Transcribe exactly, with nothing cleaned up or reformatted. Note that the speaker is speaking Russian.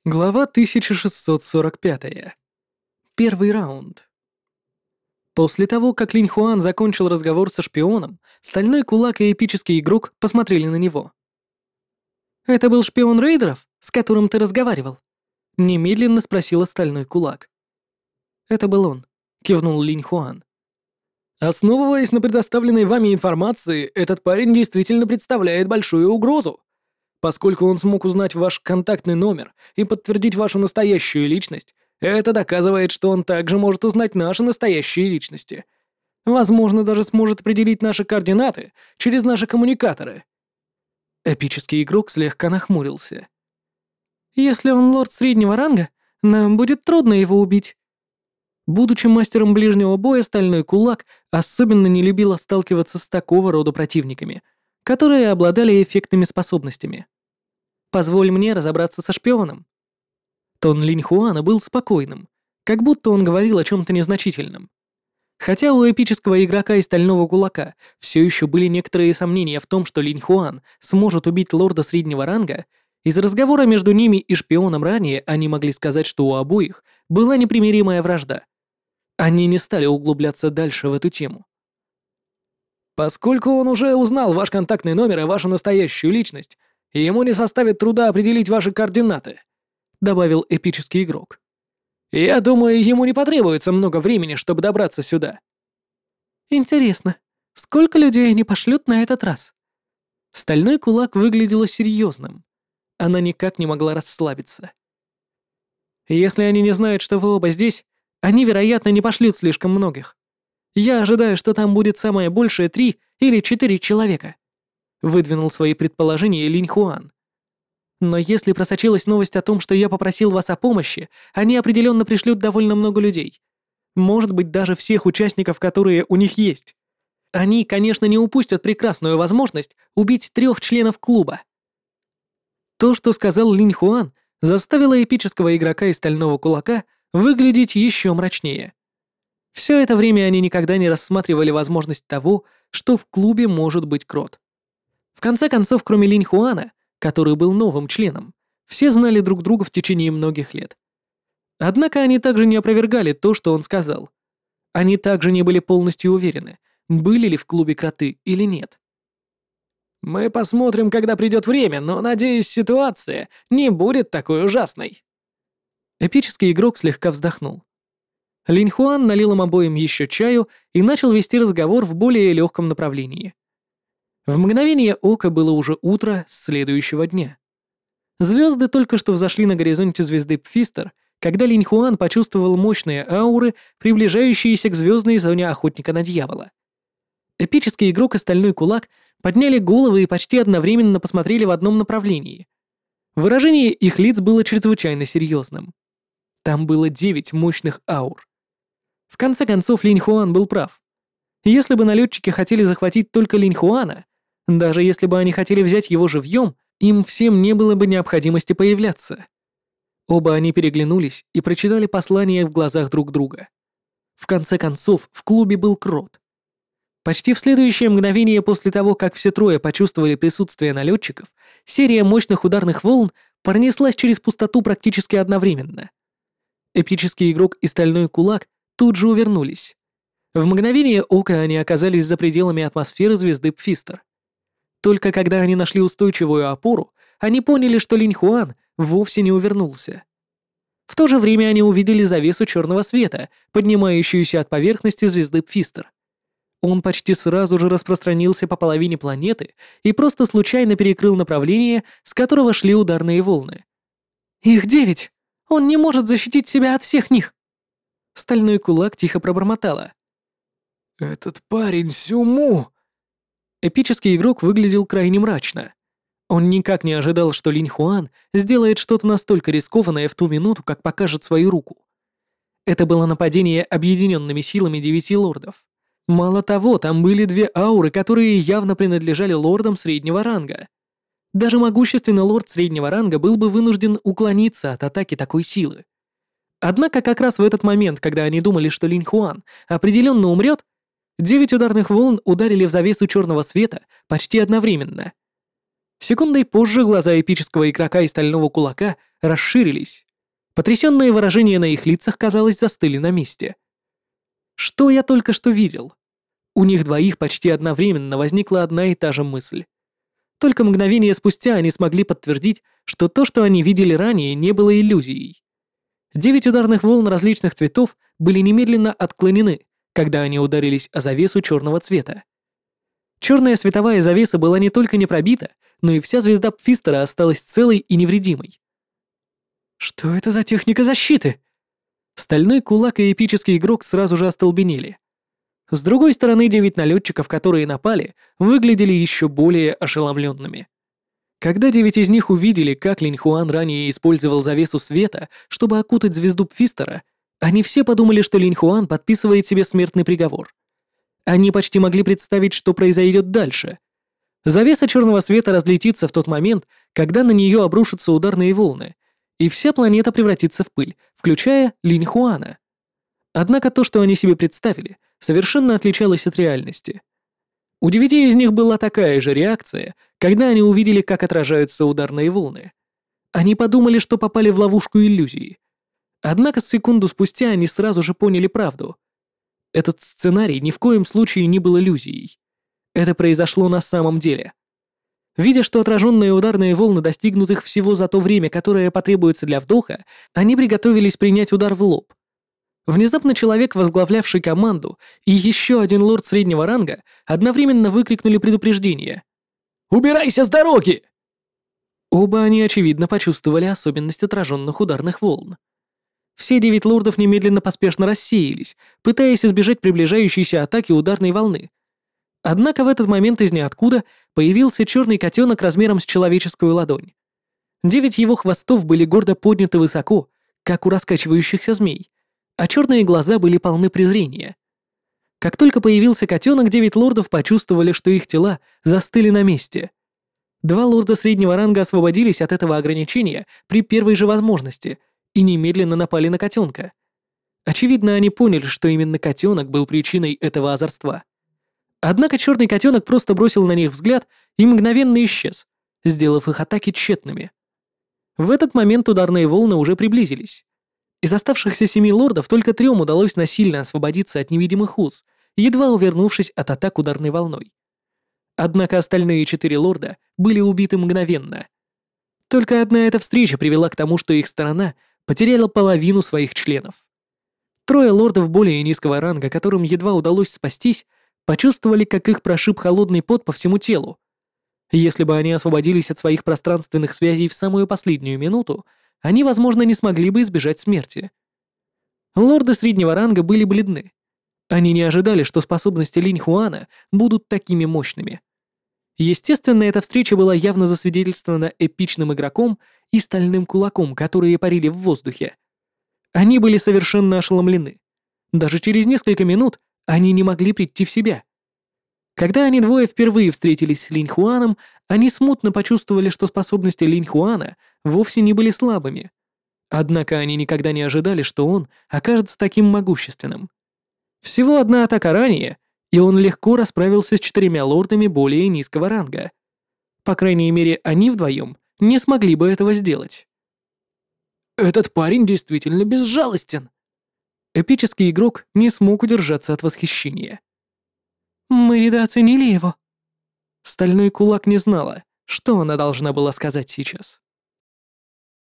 Глава тысяча шестьсот сорок пять. Первый раунд. После того, как Линь Хуан закончил разговор со шпионом, Стальной Кулак и Эпический Игрок посмотрели на него. «Это был шпион рейдеров, с которым ты разговаривал?» — немедленно спросила Стальной Кулак. «Это был он», — кивнул Линь Хуан. «Основываясь на предоставленной вами информации, этот парень действительно представляет большую угрозу. Поскольку он смог узнать ваш контактный номер и подтвердить вашу настоящую личность, это доказывает, что он также может узнать наши настоящие личности. Возможно, даже сможет определить наши координаты через наши коммуникаторы». Эпический Игрок слегка нахмурился. «Если он лорд среднего ранга, нам будет трудно его убить». Будучи мастером ближнего боя, Стальной Кулак особенно не любила сталкиваться с такого рода противниками, которые обладали эффектными способностями. «Позволь мне разобраться со шпионом». Тон Линь Хуана был спокойным, как будто он говорил о чем-то незначительном. Хотя у эпического игрока и Стального Кулака все еще были некоторые сомнения в том, что Линь Хуан сможет убить лорда среднего ранга, из разговора между ними и шпионом ранее они могли сказать, что у обоих была непримиримая вражда. Они не стали углубляться дальше в эту тему. «Поскольку он уже узнал ваш контактный номер и вашу настоящую личность, ему не составит труда определить ваши координаты», — добавил эпический игрок. «Я думаю, ему не потребуется много времени, чтобы добраться сюда». «Интересно, сколько людей они пошлют на этот раз?» Стальной Кулак выглядела серьезным. Она никак не могла расслабиться. «Если они не знают, что вы оба здесь, они, вероятно, не пошлют слишком многих. Я ожидаю, что там будет самое большее три или четыре человека», — выдвинул свои предположения Линь Хуан. «Но если просочилась новость о том, что я попросил вас о помощи, они определенно пришлют довольно много людей. Может быть, даже всех участников, которые у них есть. Они, конечно, не упустят прекрасную возможность убить трех членов клуба». То, что сказал Линь Хуан, заставило эпического игрока и Стального Кулака выглядеть еще мрачнее. Все это время они никогда не рассматривали возможность того, что в клубе может быть крот. В конце концов, кроме Линь Хуана, который был новым членом, все знали друг друга в течение многих лет. Однако они также не опровергали то, что он сказал. Они также не были полностью уверены, были ли в клубе кроты или нет. «Мы посмотрим, когда придет время, но, надеюсь, ситуация не будет такой ужасной». Эпический игрок слегка вздохнул. Линь Хуан налил им обоим еще чаю и начал вести разговор в более легком направлении. В мгновение ока было уже утро следующего дня. Звезды только что взошли на горизонте звезды Пфистер, когда Линь Хуан почувствовал мощные ауры, приближающиеся к звездной зоне охотника на дьявола. Эпический игрок и Стальной Кулак подняли головы и почти одновременно посмотрели в одном направлении. Выражение их лиц было чрезвычайно серьезным. Там было девять мощных аур. В конце концов, Линь Хуан был прав. Если бы налетчики хотели захватить только Линь Хуана, даже если бы они хотели взять его живьем, им всем не было бы необходимости появляться. Оба они переглянулись и прочитали послание в глазах друг друга. В конце концов, в клубе был крот. Почти в следующее мгновение после того, как все трое почувствовали присутствие налетчиков, серия мощных ударных волн пронеслась через пустоту практически одновременно. Эпический игрок и Стальной Кулак тут же увернулись. В мгновение ока они оказались за пределами атмосферы звезды Пфистер. Только когда они нашли устойчивую опору, они поняли, что Линь Хуан вовсе не увернулся. В то же время они увидели завесу черного света, поднимающуюся от поверхности звезды Пфистер. Он почти сразу же распространился по половине планеты и просто случайно перекрыл направление, с которого шли ударные волны. «Их девять! Он не может защитить себя от всех них!» Стальной Кулак тихо пробормотала. «Этот парень Сюму!» Эпический игрок выглядел крайне мрачно. Он никак не ожидал, что Линь Хуан сделает что-то настолько рискованное в ту минуту, как покажет свою руку. Это было нападение объединенными силами девяти лордов. Мало того, там были две ауры, которые явно принадлежали лордам среднего ранга. Даже могущественный лорд среднего ранга был бы вынужден уклониться от атаки такой силы. Однако как раз в этот момент, когда они думали, что Линь Хуан определенно умрет, девять ударных волн ударили в завесу черного света почти одновременно. Секундой позже глаза эпического игрока и Стального Кулака расширились. Потрясенные выражения на их лицах, казалось, застыли на месте. Что я только что видел? У них двоих почти одновременно возникла одна и та же мысль. Только мгновение спустя они смогли подтвердить, что то, что они видели ранее, не было иллюзией. Девять ударных волн различных цветов были немедленно отклонены, когда они ударились о завесу черного цвета. Черная световая завеса была не только не пробита, но и вся звезда Пфистера осталась целой и невредимой. Что это за техника защиты? Стальной кулак и эпический игрок сразу же остолбенели. С другой стороны, девять налетчиков, которые напали, выглядели еще более ошеломленными. Когда девять из них увидели, как Линь Хуан ранее использовал завесу света, чтобы окутать звезду Пфистера, они все подумали, что Линь Хуан подписывает себе смертный приговор. Они почти могли представить, что произойдет дальше. Завеса черного света разлетится в тот момент, когда на нее обрушатся ударные волны, и вся планета превратится в пыль, включая Линь Хуана. Однако то, что они себе представили, совершенно отличалось от реальности. У девяти из них была такая же реакция, когда они увидели, как отражаются ударные волны. Они подумали, что попали в ловушку иллюзии. Однако секунду спустя они сразу же поняли правду. Этот сценарий ни в коем случае не был иллюзией. Это произошло на самом деле. Видя, что отраженные ударные волны достигнут их всего за то время, которое потребуется для вдоха, они приготовились принять удар в лоб. Внезапно человек, возглавлявший команду, и еще один лорд среднего ранга одновременно выкрикнули предупреждение. «Убирайся с дороги!» Оба они, очевидно, почувствовали особенность отраженных ударных волн. Все девять лордов немедленно поспешно рассеялись, пытаясь избежать приближающейся атаки ударной волны. Однако в этот момент из ниоткуда появился черный котенок размером с человеческую ладонь. Девять его хвостов были гордо подняты высоко, как у раскачивающихся змей, а черные глаза были полны презрения. Как только появился котенок, девять лордов почувствовали, что их тела застыли на месте. Два лорда среднего ранга освободились от этого ограничения при первой же возможности и немедленно напали на котенка. Очевидно, они поняли, что именно котенок был причиной этого озорства. Однако черный котенок просто бросил на них взгляд и мгновенно исчез, сделав их атаки тщетными. В этот момент ударные волны уже приблизились. Из оставшихся семи лордов только трем удалось насильно освободиться от невидимых уз, едва увернувшись от атак ударной волной. Однако остальные четыре лорда были убиты мгновенно. Только одна эта встреча привела к тому, что их сторона потеряла половину своих членов. Трое лордов более низкого ранга, которым едва удалось спастись, почувствовали, как их прошиб холодный пот по всему телу. Если бы они освободились от своих пространственных связей в самую последнюю минуту, они, возможно, не смогли бы избежать смерти. Лорды среднего ранга были бледны. Они не ожидали, что способности Линь Хуана будут такими мощными. Естественно, эта встреча была явно засвидетельствована эпичным игроком и стальным кулаком, которые парили в воздухе. Они были совершенно ошеломлены. Даже через несколько минут они не могли прийти в себя. Когда они двое впервые встретились с Линь Хуаном, они смутно почувствовали, что способности Линь Хуана вовсе не были слабыми. Однако они никогда не ожидали, что он окажется таким могущественным. Всего одна атака ранее, и он легко расправился с четырьмя лордами более низкого ранга. По крайней мере, они вдвоем не смогли бы этого сделать. «Этот парень действительно безжалостен!» Эпический игрок не смог удержаться от восхищения. «Мы недооценили его». Стальной кулак не знала, что она должна была сказать сейчас.